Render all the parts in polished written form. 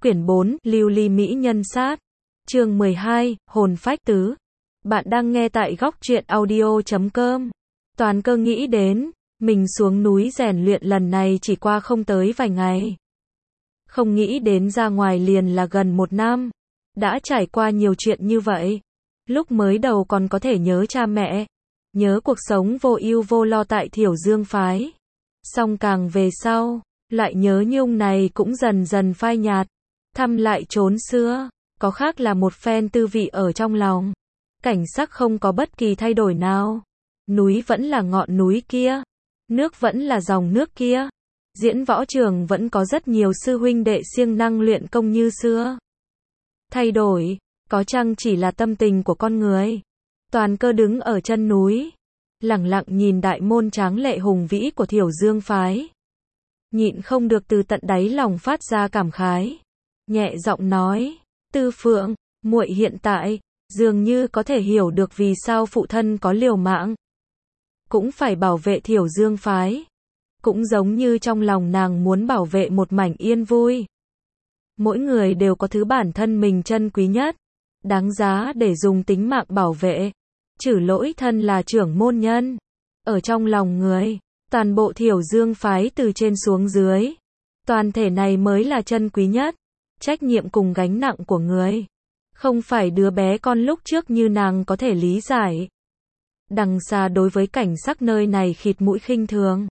Quyển 4, Lưu ly mỹ nhân sát. Chương 12, hồn phách tứ. Bạn đang nghe tại góc truyện audio.com. Toàn cơ nghĩ đến, mình xuống núi rèn luyện lần này chỉ qua không tới vài ngày. Không nghĩ đến ra ngoài liền là gần 1 năm. Đã trải qua nhiều chuyện như vậy. Lúc mới đầu còn có thể nhớ cha mẹ, nhớ cuộc sống vô ưu vô lo tại Thiểu Dương phái. Song càng về sau, loại nhớ nhung này cũng dần dần phai nhạt. Thăm lại chốn xưa, có khác là một phen tư vị ở trong lòng. Cảnh sắc không có bất kỳ thay đổi nào. Núi vẫn là ngọn núi kia, nước vẫn là dòng nước kia. Diễn võ trường vẫn có rất nhiều sư huynh đệ siêng năng luyện công như xưa. Thay đổi, có chăng chỉ là tâm tình của con người. Toàn cơ đứng ở chân núi, lẳng lặng nhìn đại môn tráng lệ hùng vĩ của Thiểu Dương phái. Nhịn không được từ tận đáy lòng phát ra cảm khái. Nhẹ giọng nói, Tư Phượng, muội hiện tại, dường như có thể hiểu được vì sao phụ thân có liều mạng. Cũng phải bảo vệ Thiểu Dương phái. Cũng giống như trong lòng nàng muốn bảo vệ một mảnh yên vui. Mỗi người đều có thứ bản thân mình trân quý nhất, đáng giá để dùng tính mạng bảo vệ. Trừ Lỗi thân là trưởng môn nhân. Ở trong lòng người, toàn bộ Thiểu Dương phái từ trên xuống dưới, toàn thể này mới là trân quý nhất. Trách nhiệm cùng gánh nặng của người, không phải đứa bé con lúc trước như nàng có thể lý giải. Đằng xa đối với cảnh sắc nơi này khịt mũi khinh thường.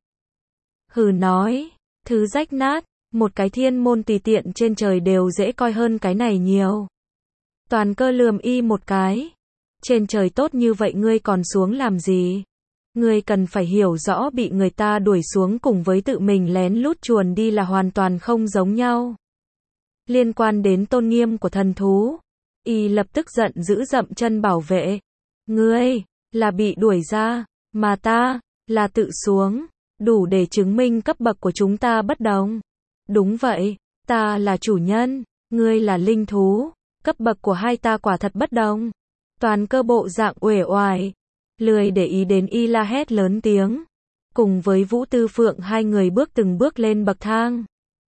Hừ nói, thứ rách nát, một cái thiên môn tùy tiện trên trời đều dễ coi hơn cái này nhiều. Toàn cơ lườm y một cái. Trên trời tốt như vậy ngươi còn xuống làm gì? Ngươi cần phải hiểu rõ bị người ta đuổi xuống cùng với tự mình lén lút chuồn đi là hoàn toàn không giống nhau. Liên quan đến tôn nghiêm của thần thú, y lập tức giận dữ dậm chân bảo vệ. Ngươi, là bị đuổi ra, mà ta, là tự xuống, đủ để chứng minh cấp bậc của chúng ta bất đồng. Đúng vậy, ta là chủ nhân, ngươi là linh thú, cấp bậc của hai ta quả thật bất đồng. Toàn cơ bộ dạng uể oải, lười để ý đến y la hét lớn tiếng. Cùng với Vũ Tư Phượng hai người bước từng bước lên bậc thang.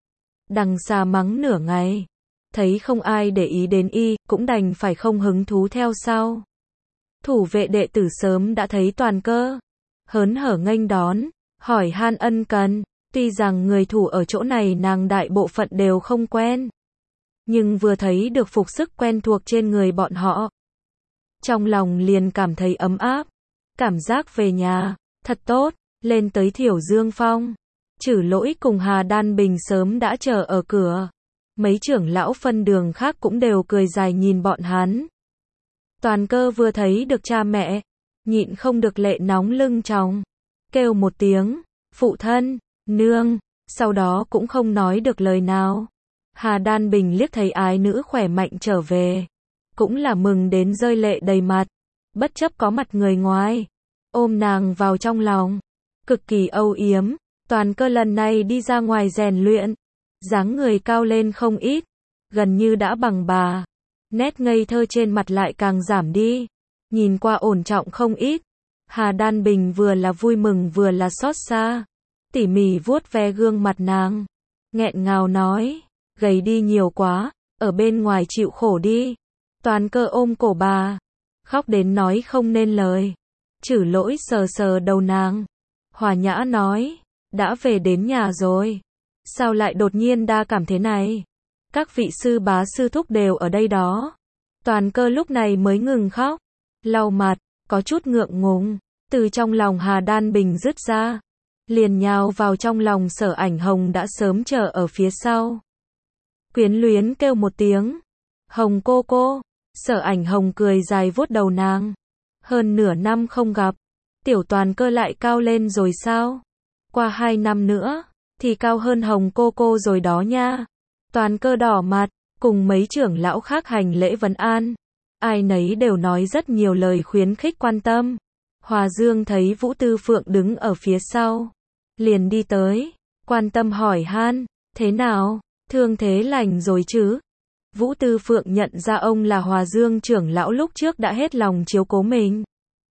Đằng xa mắng nửa ngày, thấy không ai để ý đến y, cũng đành phải không hứng thú theo sau. Thủ vệ đệ tử sớm đã thấy toàn cơ, hớn hở nghênh đón, hỏi han ân cần. Tuy rằng người thủ ở chỗ này nàng đại bộ phận đều không quen, nhưng vừa thấy được phục sức quen thuộc trên người bọn họ, trong lòng liền cảm thấy ấm áp. Cảm giác về nhà, thật tốt. Lên tới Thiểu Dương Phong, Trừ Lỗi cùng Hà Đan Bình sớm đã chờ ở cửa. Mấy trưởng lão phân đường khác cũng đều cười dài nhìn bọn hắn. Toàn cơ vừa thấy được cha mẹ, nhịn không được lệ nóng lưng tròng. Kêu một tiếng, phụ thân, nương, sau đó cũng không nói được lời nào. Hà Đan Bình liếc thấy ái nữ khỏe mạnh trở về, cũng là mừng đến rơi lệ đầy mặt. Bất chấp có mặt người ngoài, ôm nàng vào trong lòng, cực kỳ âu yếm. Toàn cơ lần này đi ra ngoài rèn luyện, dáng người cao lên không ít, gần như đã bằng bà. Nét ngây thơ trên mặt lại càng giảm đi, nhìn qua ổn trọng không ít. Hà Đan Bình vừa là vui mừng vừa là xót xa, tỉ mỉ vuốt ve gương mặt nàng, nghẹn ngào nói, gầy đi nhiều quá, ở bên ngoài chịu khổ đi. Toàn cơ ôm cổ bà, khóc đến nói không nên lời. Trừ Lỗi sờ sờ đầu nàng, hòa nhã nói, đã về đến nhà rồi, sao lại đột nhiên đa cảm thế này? Các vị sư bá sư thúc đều ở đây đó. Toàn cơ lúc này mới ngừng khóc, lau mặt, có chút ngượng ngùng, từ trong lòng Hà Đan Bình dứt ra, liền nhào vào trong lòng Sở Ảnh Hồng đã sớm chờ ở phía sau. Quyến luyến kêu một tiếng, Hồng cô cô. Sở Ảnh Hồng cười dài vuốt đầu nàng. Hơn nửa năm không gặp, tiểu toàn cơ lại cao lên rồi sao? Qua 2 năm nữa, thì cao hơn Hồng cô cô rồi đó nha. Toàn cơ đỏ mặt, cùng mấy trưởng lão khác hành lễ vấn an. Ai nấy đều nói rất nhiều lời khuyến khích quan tâm. Hòa Dương thấy Vũ Tư Phượng đứng ở phía sau, liền đi tới, quan tâm hỏi han, thế nào, thương thế lành rồi chứ? Vũ Tư Phượng nhận ra ông là Hòa Dương trưởng lão lúc trước đã hết lòng chiếu cố mình.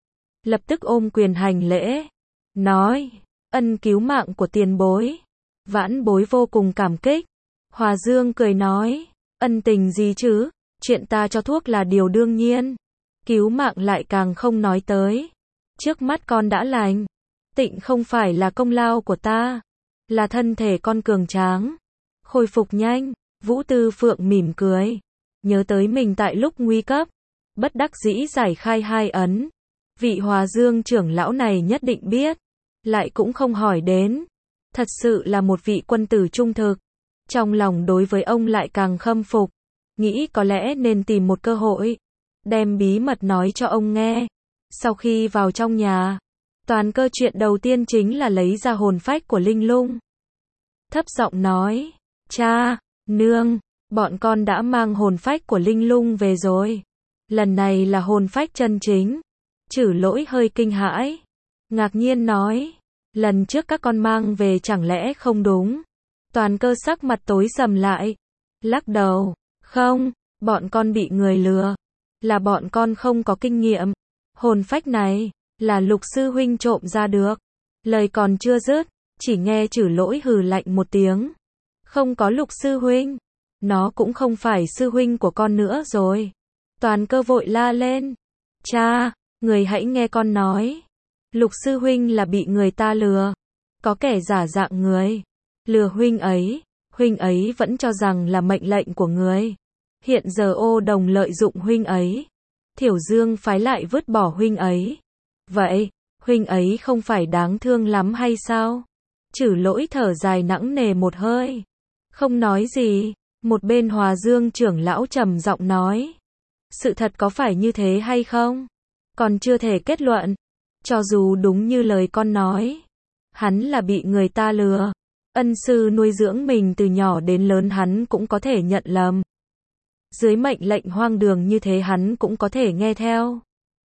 Lập tức ôm quyền hành lễ, nói, ân cứu mạng của tiền bối, vãn bối vô cùng cảm kích. Hòa Dương cười nói, Ân tình gì chứ, chuyện ta cho thuốc là điều đương nhiên. Cứu mạng lại càng không nói tới. Trước mắt con đã lành. Tịnh không phải là công lao của ta. Là thân thể con cường tráng. Khôi phục nhanh. Vũ Tư Phượng mỉm cười. Nhớ tới mình tại lúc nguy cấp. Bất đắc dĩ giải khai hai ấn. Vị Hòa Dương trưởng lão này nhất định biết. Lại cũng không hỏi đến. Thật sự là một vị quân tử trung thực. Trong lòng đối với ông lại càng khâm phục. Nghĩ có lẽ nên tìm một cơ hội. Đem bí mật nói cho ông nghe. Sau khi vào trong nhà. Toàn Cơ chuyện đầu tiên chính là lấy ra hồn phách của Linh Lung. Thấp giọng nói. Cha, nương, bọn con đã mang hồn phách của Linh Lung về rồi. Lần này là hồn phách chân chính. Chử Lỗi hơi kinh hãi. Ngạc nhiên nói. Lần trước các con mang về chẳng lẽ không đúng. Toàn Cơ sắc mặt tối sầm lại. Lắc đầu. Không, bọn con bị người lừa. Là bọn con không có kinh nghiệm. Hồn phách này, là Lục sư huynh trộm ra được. Lời còn chưa dứt, chỉ nghe Chử Lỗi hừ lạnh một tiếng. Không có Lục sư huynh. Nó cũng không phải sư huynh của con nữa rồi. Toàn Cơ vội la lên. Cha, người hãy nghe con nói. Lục sư huynh là bị người ta lừa. Có kẻ giả dạng người. Lừa huynh ấy vẫn cho rằng là mệnh lệnh của người. Hiện giờ Ô Đồng lợi dụng huynh ấy. Thiểu Dương phái lại vứt bỏ huynh ấy. Vậy, huynh ấy không phải đáng thương lắm hay sao? Chử Lỗi thở dài nặng nề một hơi. Không nói gì, một bên Hòa Dương trưởng lão trầm giọng nói. Sự thật có phải như thế hay không? Còn chưa thể kết luận. Cho dù đúng như lời con nói. Hắn là bị người ta lừa. Ân sư nuôi dưỡng mình từ nhỏ đến lớn hắn cũng có thể nhận lầm. Dưới mệnh lệnh hoang đường như thế hắn cũng có thể nghe theo.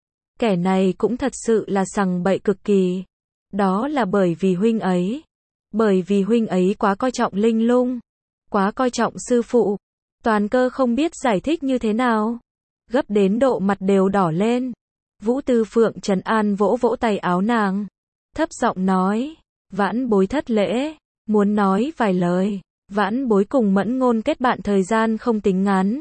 Kẻ này cũng thật sự là sằng bậy cực kỳ. Đó là bởi vì huynh ấy. Bởi vì huynh ấy quá coi trọng Linh Lung. Quá coi trọng sư phụ. Toàn Cơ không biết giải thích như thế nào. Gấp đến độ mặt đều đỏ lên. Vũ Tư Phượng trấn an vỗ vỗ tay áo nàng. Thấp giọng nói. Vãn bối thất lễ. Muốn nói vài lời. Vãn bối cùng Mẫn Ngôn kết bạn thời gian không tính ngắn.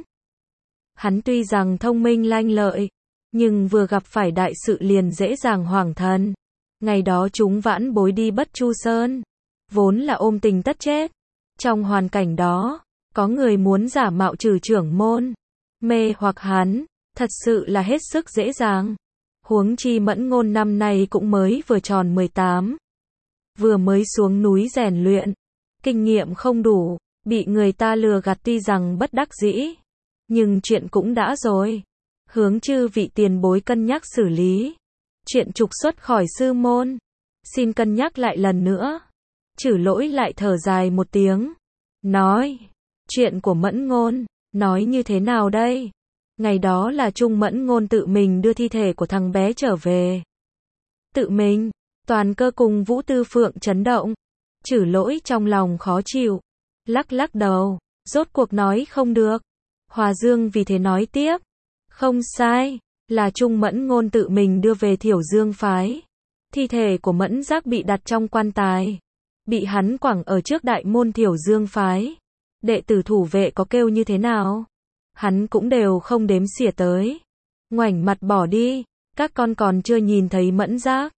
Hắn tuy rằng thông minh lanh lợi. Nhưng vừa gặp phải đại sự liền dễ dàng hoảng thần. Ngày đó chúng vãn bối đi Bất Chu Sơn. Vốn là ôm tình tất chết. Trong hoàn cảnh đó. Có người muốn giả mạo trừ trưởng môn. Mê hoặc hắn. Thật sự là hết sức dễ dàng. Huống chi Mẫn Ngôn năm nay cũng mới vừa tròn 18. Vừa mới xuống núi rèn luyện. Kinh nghiệm không đủ. Bị người ta lừa gạt tuy rằng bất đắc dĩ. Nhưng chuyện cũng đã rồi. Hướng chư vị tiền bối cân nhắc xử lý. Chuyện trục xuất khỏi sư môn. Xin cân nhắc lại lần nữa. Chử Lỗi lại thở dài một tiếng. Nói. Chuyện của Mẫn Ngôn. Nói như thế nào đây? Ngày đó là Trung Mẫn Ngôn tự mình đưa thi thể của thằng bé trở về. Tự mình. Toàn Cơ cùng Vũ Tư Phượng chấn động. Chử Lỗi trong lòng khó chịu. Lắc lắc đầu. Rốt cuộc nói không được. Hòa Dương vì thế nói tiếp. Không sai. Là Trung Mẫn Ngôn tự mình đưa về Thiểu Dương phái. Thi thể của Mẫn Giác bị đặt trong quan tài. Bị hắn quẳng ở trước đại môn Thiểu Dương phái. Đệ tử thủ vệ có kêu như thế nào? Hắn cũng đều không đếm xỉa tới. Ngoảnh mặt bỏ đi. Các con còn chưa nhìn thấy Mẫn Giác.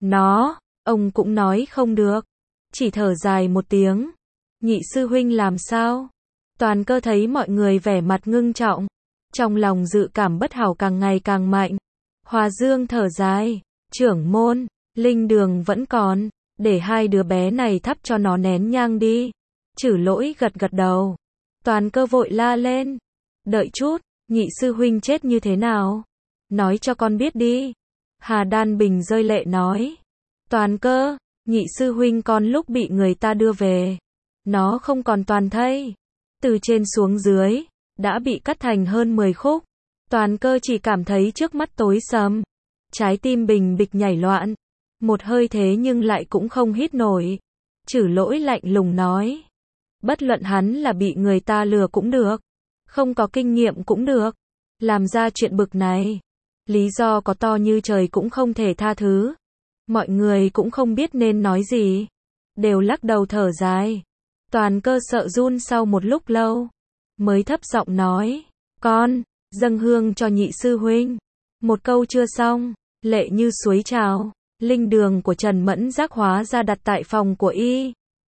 Ông cũng nói không được. Chỉ thở dài một tiếng. Nhị sư huynh làm sao? Toàn Cơ thấy mọi người vẻ mặt ngưng trọng. Trong lòng dự cảm bất hảo càng ngày càng mạnh. Hòa Dương thở dài. Trưởng môn, linh đường vẫn còn. Để hai đứa bé này thắp cho nó nén nhang đi. Chử Lỗi gật gật đầu. Toàn Cơ vội la lên. Đợi chút, nhị sư huynh chết như thế nào? Nói cho con biết đi. Hà Đan Bình rơi lệ nói. Toàn Cơ, nhị sư huynh con lúc bị người ta đưa về. Nó không còn toàn thây. Từ trên xuống dưới, đã bị cắt thành hơn 10 khúc. Toàn Cơ chỉ cảm thấy trước mắt tối sầm. Trái tim bình bịch nhảy loạn. Một hơi thế nhưng lại cũng không hít nổi. Chử Lỗi lạnh lùng nói. Bất luận hắn là bị người ta lừa cũng được. Không có kinh nghiệm cũng được. Làm ra chuyện bực này. Lý do có to như trời cũng không thể tha thứ. Mọi người cũng không biết nên nói gì. Đều lắc đầu thở dài. Toàn Cơ sợ run sau một lúc lâu. mới thấp giọng nói, con, dâng hương cho nhị sư huynh. Một câu chưa xong, lệ như suối trào, linh đường của Trần Mẫn Giác hóa ra đặt tại phòng của y.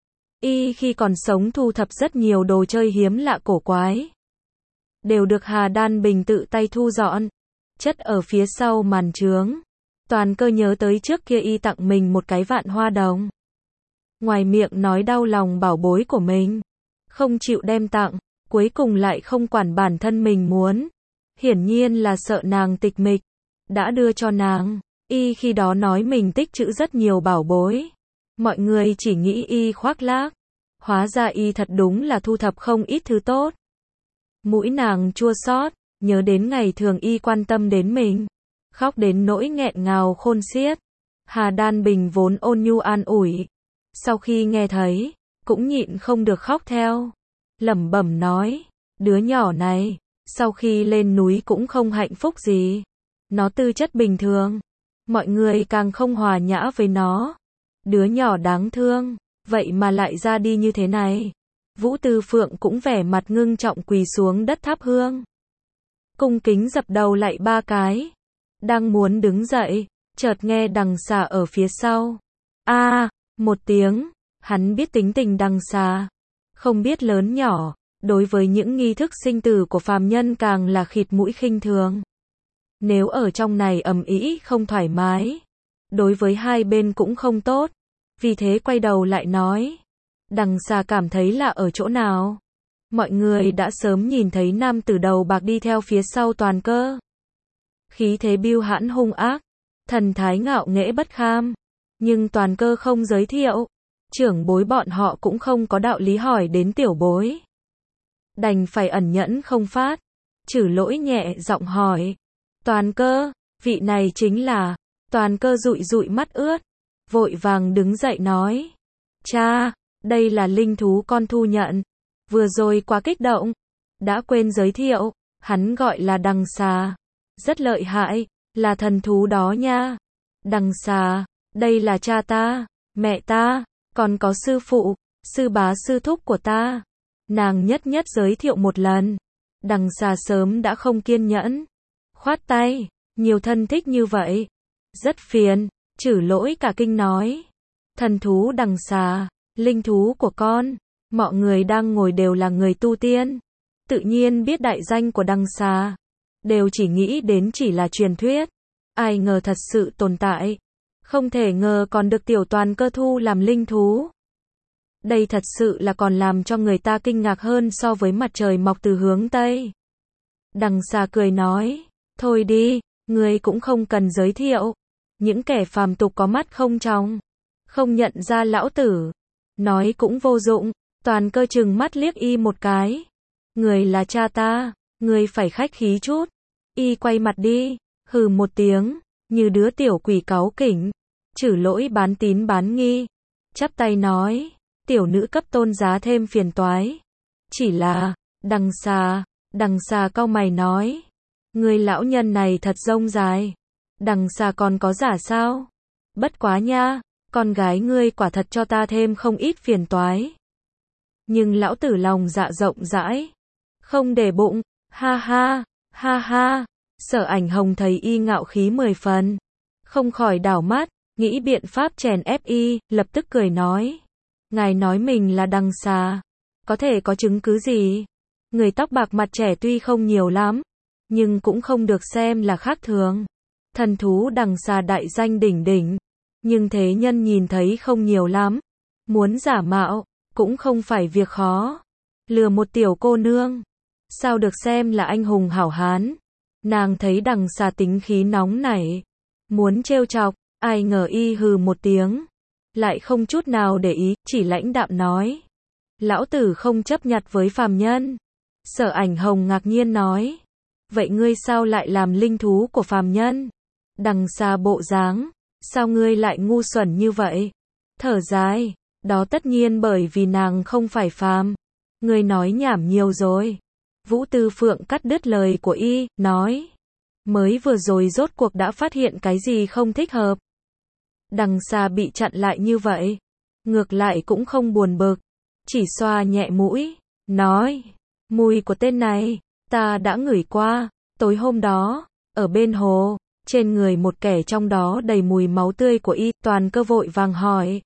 Y khi còn sống thu thập rất nhiều đồ chơi hiếm lạ cổ quái. Đều được Hà Đan Bình tự tay thu dọn, chất ở phía sau màn trướng. Toàn Cơ nhớ tới trước kia y tặng mình một cái vạn hoa đồng. Ngoài miệng nói đau lòng bảo bối của mình, không chịu đem tặng, cuối cùng lại không quản bản thân mình muốn. Hiển nhiên là sợ nàng tịch mịch, đã đưa cho nàng. Y khi đó nói mình tích trữ rất nhiều bảo bối. Mọi người chỉ nghĩ y khoác lác. Hóa ra y thật đúng là thu thập không ít thứ tốt. Mũi nàng chua xót, nhớ đến ngày thường y quan tâm đến mình. Khóc đến nỗi nghẹn ngào khôn xiết. Hà Đan Bình vốn ôn nhu an ủi. Sau khi nghe thấy, cũng nhịn không được khóc theo. Lẩm bẩm nói, đứa nhỏ này, sau khi lên núi cũng không hạnh phúc gì. Nó tư chất bình thường. Mọi người càng không hòa nhã với nó. Đứa nhỏ đáng thương, vậy mà lại ra đi như thế này. Vũ Tư Phượng cũng vẻ mặt ngưng trọng quỳ xuống đất thắp hương. Cung kính dập đầu lại 3 cái. Đang muốn đứng dậy, chợt nghe Đằng Xà ở phía sau. Một tiếng, hắn biết tính tình Đằng Xà. Không biết lớn nhỏ, đối với những nghi thức sinh tử của phàm nhân càng là khịt mũi khinh thường. Nếu ở trong này ầm ĩ không thoải mái, đối với hai bên cũng không tốt. Vì thế quay đầu lại nói, Đằng Xà cảm thấy lạ ở chỗ nào? Mọi người đã sớm nhìn thấy nam tử đầu bạc đi theo phía sau Toàn Cơ. Khí thế bưu hãn hung ác, thần thái ngạo nghễ bất kham. Nhưng Toàn Cơ không giới thiệu. Trưởng bối bọn họ cũng không có đạo lý hỏi đến tiểu bối. Đành phải ẩn nhẫn không phát. Trừ Lỗi nhẹ giọng hỏi, Toàn Cơ, vị này chính là... Toàn Cơ dụi dụi mắt ướt, vội vàng đứng dậy nói, cha, đây là linh thú con thu nhận. Vừa rồi quá kích động, đã quên giới thiệu, hắn gọi là Đằng Xà. Rất lợi hại, là thần thú đó nha. Đằng Xà, đây là cha ta, mẹ ta, còn có sư phụ, sư bá sư thúc của ta. Nàng nhất nhất giới thiệu một lần. Đằng Xà sớm đã không kiên nhẫn, khoát tay, nhiều thân thích như vậy, rất phiền. Trừ Lỗi cả kinh nói, thần thú Đằng Xà, linh thú của con. Mọi người đang ngồi đều là người tu tiên, tự nhiên biết đại danh của Đằng Xà, đều chỉ nghĩ đến chỉ là truyền thuyết. Ai ngờ thật sự tồn tại, không thể ngờ còn được tiểu Toàn Cơ thu làm linh thú. Đây thật sự là còn làm cho người ta kinh ngạc hơn so với mặt trời mọc từ hướng Tây. Đằng Xà cười nói, thôi đi, ngươi cũng không cần giới thiệu. Những kẻ phàm tục có mắt không tròng, không nhận ra lão tử. Nói cũng vô dụng. Toàn Cơ trừng mắt liếc y một cái. Người là cha ta, người phải khách khí chút. Y quay mặt đi, hừ một tiếng, như đứa tiểu quỷ cáu kỉnh. Trừ Lỗi bán tín bán nghi, chắp tay nói, tiểu nữ cấp tôn giá thêm phiền toái. Chỉ là, Đằng Xà cau mày nói, người lão nhân này thật rông dài. Đằng Xà còn có giả sao? Bất quá nha, con gái ngươi quả thật cho ta thêm không ít phiền toái. Nhưng lão tử lòng dạ rộng rãi, không để bụng. Ha ha, ha ha. Sở Ảnh Hồng thấy y ngạo khí 10 phần, không khỏi đảo mắt, nghĩ biện pháp chèn ép y, lập tức cười nói, ngài nói mình là Đằng Xà, có thể có chứng cứ gì? Người tóc bạc mặt trẻ tuy không nhiều lắm, nhưng cũng không được xem là khác thường. Thần thú Đằng Xà đại danh đỉnh đỉnh, nhưng thế nhân nhìn thấy không nhiều lắm. Muốn giả mạo, cũng không phải việc khó. Lừa một tiểu cô nương, sao được xem là anh hùng hảo hán. Nàng thấy Đằng Xà tính khí nóng nảy, muốn trêu chọc, ai ngờ y hừ một tiếng, lại không chút nào để ý, chỉ lãnh đạm nói, lão tử không chấp nhặt với phàm nhân. Sở Ảnh Hồng ngạc nhiên nói, vậy ngươi sao lại làm linh thú của phàm nhân? Đằng Xà bộ dáng, sao ngươi lại ngu xuẩn như vậy? Thở dài, đó tất nhiên bởi vì nàng không phải phàm. Ngươi nói nhảm nhiều rồi. Vũ Tư Phượng cắt đứt lời của y, nói, mới vừa rồi rốt cuộc đã phát hiện cái gì không thích hợp. Đằng Xà bị chặn lại như vậy, ngược lại cũng không buồn bực, chỉ xoa nhẹ mũi, nói, Mùi của tên này, ta đã ngửi qua, tối hôm đó, ở bên hồ, trên người một kẻ trong đó đầy mùi máu tươi của y, Toàn Cơ vội vàng hỏi.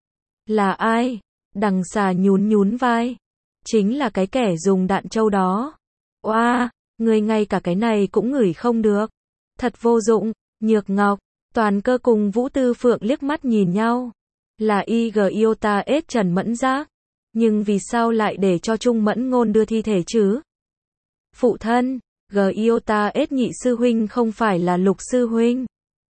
Là ai? Đằng xà nhún nhún vai. Chính là cái kẻ dùng đạn trâu đó. Oa, người ngay cả cái này cũng ngửi không được. Thật vô dụng, Nhược Ngọc. Toàn Cơ cùng Vũ Tư Phượng liếc mắt nhìn nhau. Là IG Iota S Trần Mẫn Giác. Nhưng vì sao lại để cho Trung Mẫn Ngôn đưa thi thể chứ? Phụ thân, Iota S nhị sư huynh không phải là Lục sư huynh.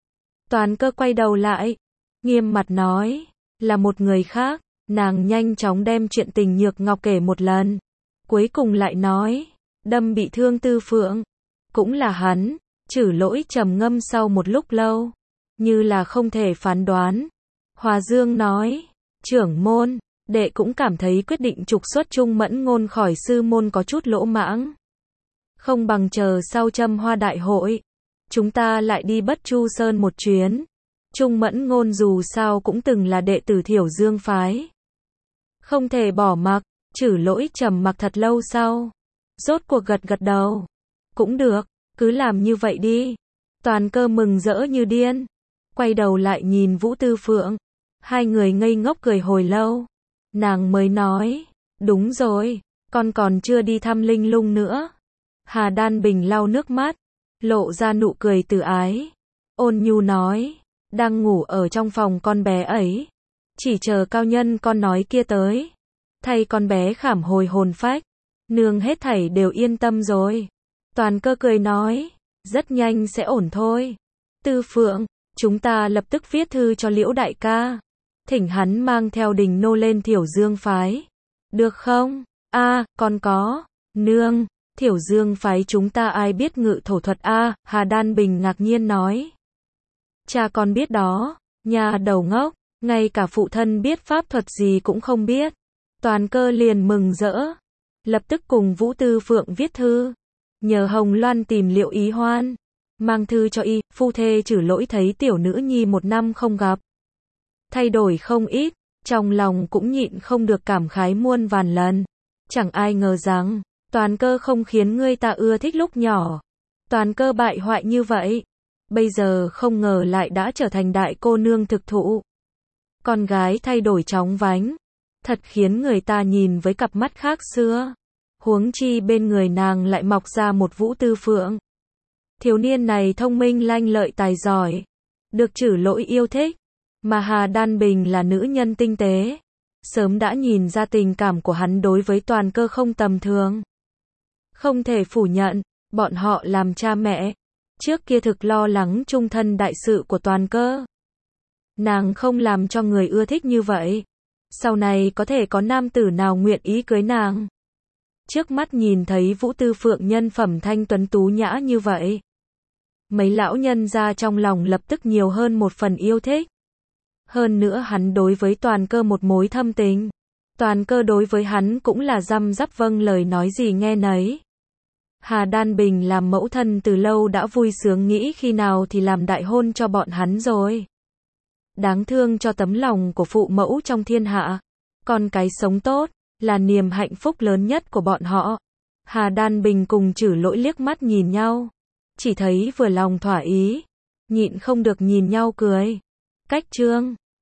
Toàn Cơ quay đầu lại, nghiêm mặt nói, là một người khác. Nàng nhanh chóng đem chuyện tình Nhược Ngọc kể một lần. Cuối cùng lại nói, đâm bị thương Tư Phượng. Cũng là hắn. Trử Lỗi trầm ngâm sau một lúc lâu, như là không thể phán đoán. Hòa Dương nói, trưởng môn, đệ cũng cảm thấy quyết định trục xuất Trung Mẫn Ngôn khỏi sư môn có chút lỗ mãng. Không bằng chờ sau Châm Hoa đại hội, chúng ta lại đi Bất Chu Sơn một chuyến. Trung Mẫn Ngôn dù sao cũng từng là đệ tử Thiểu Dương phái. Không thể bỏ mặc. Trử Lỗi trầm mặc thật lâu sau, rốt cuộc gật gật đầu. Cũng được, cứ làm như vậy đi. Toàn Cơ mừng rỡ như điên, quay đầu lại nhìn Vũ Tư Phượng. Hai người ngây ngốc cười hồi lâu. Nàng mới nói, đúng rồi, con còn chưa đi thăm Linh Lung nữa. Hà Đan Bình lau nước mắt, lộ ra nụ cười từ ái. Ôn nhu nói, đang ngủ ở trong phòng con bé ấy. Chỉ chờ cao nhân con nói kia tới. Thay con bé khảm hồi hồn phách. Nương hết thảy đều yên tâm rồi. Toàn Cơ cười nói, rất nhanh sẽ ổn thôi. Tư Phượng, chúng ta lập tức viết thư cho Liễu đại ca. Thỉnh hắn mang theo Đình nô lên Thiểu Dương phái. Được không? Con có. Nương, Thiểu Dương phái chúng ta ai biết ngự thổ thuật Hà Đan Bình ngạc nhiên nói. Cha con biết đó, nhà đầu ngốc, ngay cả phụ thân biết pháp thuật gì cũng không biết. Toàn Cơ liền mừng rỡ, lập tức cùng Vũ Tư Phượng viết thư, nhờ Hồng Loan tìm Liệu Ý Hoan, mang thư cho y. Phu thê Trử Lỗi thấy tiểu nữ nhi một năm không gặp, thay đổi không ít, trong lòng cũng nhịn không được cảm khái muôn vàn lần. Chẳng ai ngờ rằng, Toàn Cơ không khiến người ta ưa thích lúc nhỏ. Toàn Cơ bại hoại như vậy, bây giờ không ngờ lại đã trở thành đại cô nương thực thụ. Con gái thay đổi chóng vánh, thật khiến người ta nhìn với cặp mắt khác xưa. Huống chi bên người nàng lại mọc ra một Vũ Tư Phượng. Thiếu niên này thông minh lanh lợi tài giỏi, được Trử Lỗi yêu thích, mà Hà Đan Bình là nữ nhân tinh tế, sớm đã nhìn ra tình cảm của hắn đối với Toàn Cơ không tầm thường. Không thể phủ nhận, bọn họ làm cha mẹ, trước kia thực lo lắng chung thân đại sự của Toàn Cơ. Nàng không làm cho người ưa thích như vậy, sau này có thể có nam tử nào nguyện ý cưới nàng. Trước mắt nhìn thấy Vũ Tư Phượng nhân phẩm thanh tuấn tú nhã như vậy, mấy lão nhân ra trong lòng lập tức nhiều hơn một phần yêu thích. Hơn nữa hắn đối với Toàn Cơ một mối thâm tình. Toàn Cơ đối với hắn cũng là răm rắp vâng lời nói gì nghe nấy. Hà Đan Bình làm mẫu thân từ lâu đã vui sướng nghĩ khi nào thì làm đại hôn cho bọn hắn rồi. Đáng thương cho tấm lòng của phụ mẫu trong thiên hạ. Con cái sống tốt là niềm hạnh phúc lớn nhất của bọn họ. Hà Đan Bình cùng Trử Lỗi liếc mắt nhìn nhau, chỉ thấy vừa lòng thỏa ý, nhịn không được nhìn nhau cười. Cách chương